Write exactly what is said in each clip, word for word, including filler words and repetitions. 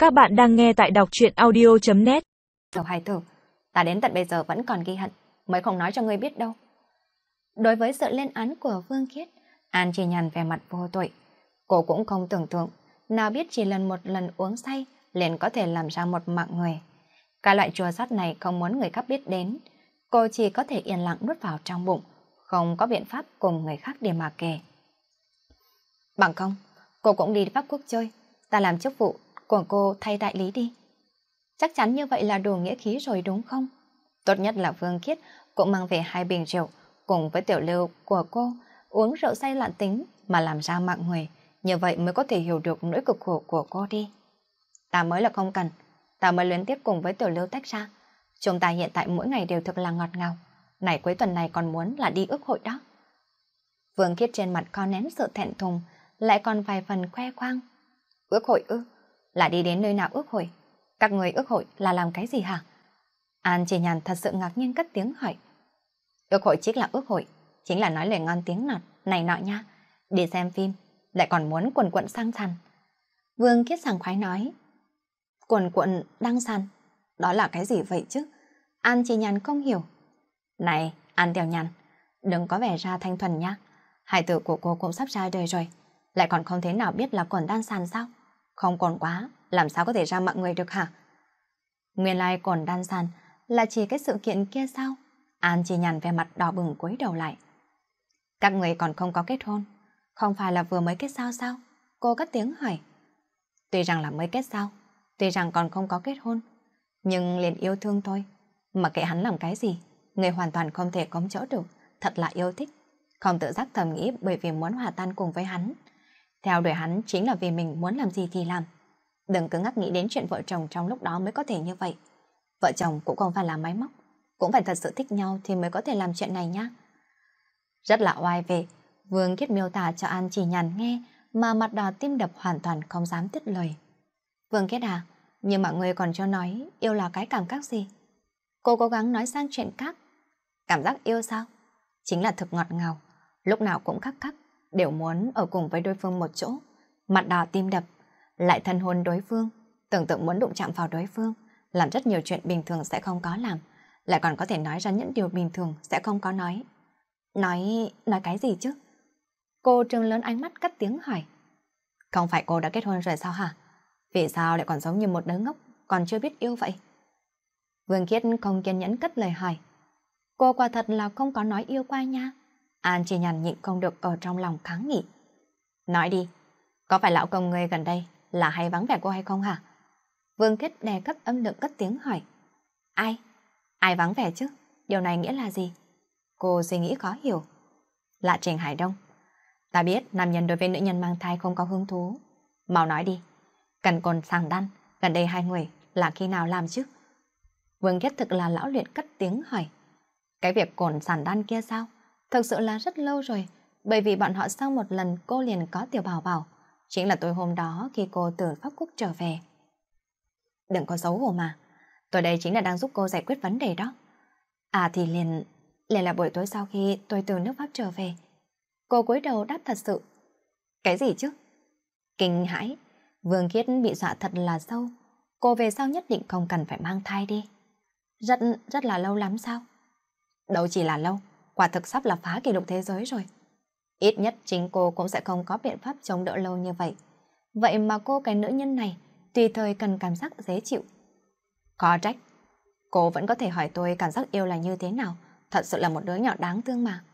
Các bạn đang nghe tại đọc truyện audio.net. Tiểu hài tử, ta đến tận bây giờ vẫn còn ghi hận, mới không nói cho ngươi biết đâu. Đối với sự lên án của Vương Khiết, An chỉ nhàn vẻ mặt vô tội. Cô cũng không tưởng tượng, nào biết chỉ lần một lần uống say, liền có thể làm ra một mạng người. Cái loại chua xót này không muốn người khác biết đến, cô chỉ có thể yên lặng nuốt vào trong bụng, không có biện pháp cùng người khác để mà kể. Bằng không, cô cũng đi Pháp Quốc chơi, ta làm chức vụ của cô thay đại lý đi. Chắc chắn như vậy là đồ nghĩa khí rồi đúng không? Tốt nhất là Vương Khiết cũng mang về hai bình rượu cùng với tiểu lưu của cô uống rượu say loạn tính mà làm ra mạng người. Như vậy mới có thể hiểu được nỗi cực khổ của cô đi. Ta mới là không cần. Ta mới luyến tiếc cùng với tiểu lưu tách ra. Chúng ta hiện tại mỗi ngày đều thực là ngọt ngào. Này cuối tuần này còn muốn là đi ước hội đó. Vương Khiết trên mặt có nén sự thẹn thùng, lại còn vài phần khoe khoang. Ước hội ư? Là đi đến nơi nào ước hội? Các người ước hội là làm cái gì hả? An chỉ nhàn thật sự ngạc nhiên cất tiếng hỏi. Ước hội chính là ước hội, chính là nói lời ngon tiếng ngọt, này nọ nha. Đi xem phim, lại còn muốn quần quận sang sàn. Vương Khiết sảng khoái nói. Quần quận đăng sàn, đó là cái gì vậy chứ? An chỉ nhàn không hiểu. Này, An Tiểu Nhàn, đừng có vẻ ra thanh thuần nha. Hài tử của cô cũng sắp ra đời rồi, lại còn không thế nào biết là quần đan sàn sao? Không còn quá, làm sao có thể ra mạng người được hả? Nguyên lai còn đan sàn là chỉ cái sự kiện kia sao? An chỉ nhàn về mặt đỏ bừng cúi đầu lại. Các người còn không có kết hôn, không phải là vừa mới kết sao sao? Cô cất tiếng hỏi. Tuy rằng là mới kết sao, tuy rằng còn không có kết hôn, nhưng liền yêu thương thôi. Mà kệ hắn làm cái gì, người hoàn toàn không thể cống chỗ được, thật là yêu thích. Không tự giác thầm nghĩ bởi vì muốn hòa tan cùng với hắn. Theo đuổi hắn chính là vì mình muốn làm gì thì làm. Đừng cứ ngắc nghĩ đến chuyện vợ chồng trong lúc đó mới có thể như vậy. Vợ chồng cũng không phải là máy móc, cũng phải thật sự thích nhau thì mới có thể làm chuyện này nhá. Rất là oai vệ, Vương Khiết miêu tả cho An chỉ nhàn nghe mà mặt đỏ tim đập hoàn toàn không dám tiết lời. Vương Khiết à, nhưng mà người còn cho nói yêu là cái cảm giác gì? Cô cố gắng nói sang chuyện khác. Cảm giác yêu sao? Chính là thực ngọt ngào, lúc nào cũng khắc khắc, đều muốn ở cùng với đối phương một chỗ, mặt đỏ tim đập, lại thân hôn đối phương, tưởng tượng muốn đụng chạm vào đối phương, làm rất nhiều chuyện bình thường sẽ không có làm, lại còn có thể nói ra những điều bình thường sẽ không có nói. Nói... nói cái gì chứ? Cô trừng lớn ánh mắt cất tiếng hỏi. Không phải cô đã kết hôn rồi sao hả? Vì sao lại còn giống như một đứa ngốc, còn chưa biết yêu vậy? Vương Khiết không kiên nhẫn cất lời hỏi. Cô quả thật là không có nói yêu qua nha. An chỉ nhàn nhịn không được ở trong lòng kháng nghị. Nói đi, có phải lão công ngươi gần đây là hay vắng vẻ cô hay không hả? Vương Khiết đè cấp âm lượng cất tiếng hỏi. Ai? Ai vắng vẻ chứ? Điều này nghĩa là gì? Cô suy nghĩ khó hiểu. Là Trình Hải Đông. Ta biết nam nhân đối với nữ nhân mang thai không có hứng thú. Mau nói đi. Cần cồn sàng đan, gần đây hai người là khi nào làm chứ? Vương Khiết thực là lão luyện cất tiếng hỏi. Cái việc cồn sàn đan kia sao? Thực sự là rất lâu rồi, bởi vì bọn họ sau một lần cô liền có tiểu bảo bảo. Chính là tối hôm đó khi cô từ Pháp Quốc trở về. Đừng có xấu hổ mà, tôi đây chính là đang giúp cô giải quyết vấn đề đó. À thì liền, liền là buổi tối sau khi tôi từ nước Pháp trở về. Cô cúi đầu đáp thật sự. Cái gì chứ? Kinh hãi, Vương Khiết bị dọa thật là sâu. Cô về sau nhất định không cần phải mang thai đi. Rất, rất là lâu lắm sao? Đâu chỉ là lâu, quả thực sắp là phá kỷ lục thế giới rồi. Ít nhất chính cô cũng sẽ không có biện pháp chống đỡ lâu như vậy. Vậy mà cô cái nữ nhân này tùy thời cần cảm giác dễ chịu. Khó trách, cô vẫn có thể hỏi tôi cảm giác yêu là như thế nào. Thật sự là một đứa nhỏ đáng thương mà.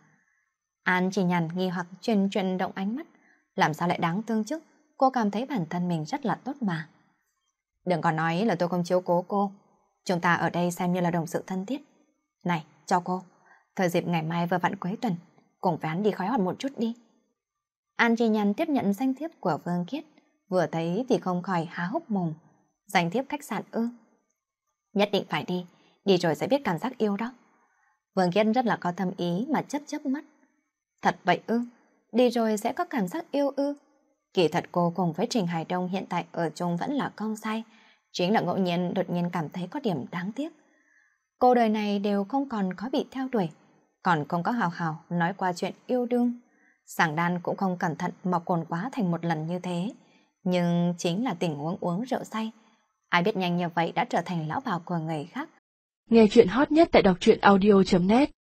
An chỉ nhàn nghi hoặc chuyển chuyển động ánh mắt. Làm sao lại đáng thương chứ? Cô cảm thấy bản thân mình rất là tốt mà. Đừng có nói là tôi không chiếu cố cô. Chúng ta ở đây xem như là đồng sự thân thiết. Này, cho cô, thời dịp ngày mai vừa vặn cuối tuần, cùng với hắn đi khói hoạt một chút đi. An chỉ nhàn tiếp nhận danh thiếp của Vương Khiết, vừa thấy thì không khỏi há hốc mồm. Danh thiếp khách sạn ư? Nhất định phải đi, đi rồi sẽ biết cảm giác yêu đó. Vương Khiết rất là có tâm ý mà chớp chớp mắt. Thật vậy ư? Đi rồi sẽ có cảm giác yêu ư? Kỳ thật cô cùng với Trình Hải Đông hiện tại ở chung vẫn là không sai, chính là ngẫu nhiên đột nhiên cảm thấy có điểm đáng tiếc. Cô đời này đều không còn có bị theo đuổi, còn không có hào hào nói qua chuyện yêu đương. Sảng đan cũng không cẩn thận mà cồn quá thành một lần như thế. Nhưng chính là tình huống uống rượu say, Ai biết nhanh như vậy đã trở thành lão bà của người khác. Nghe chuyện hot nhất tại đọc truyện audio chấm net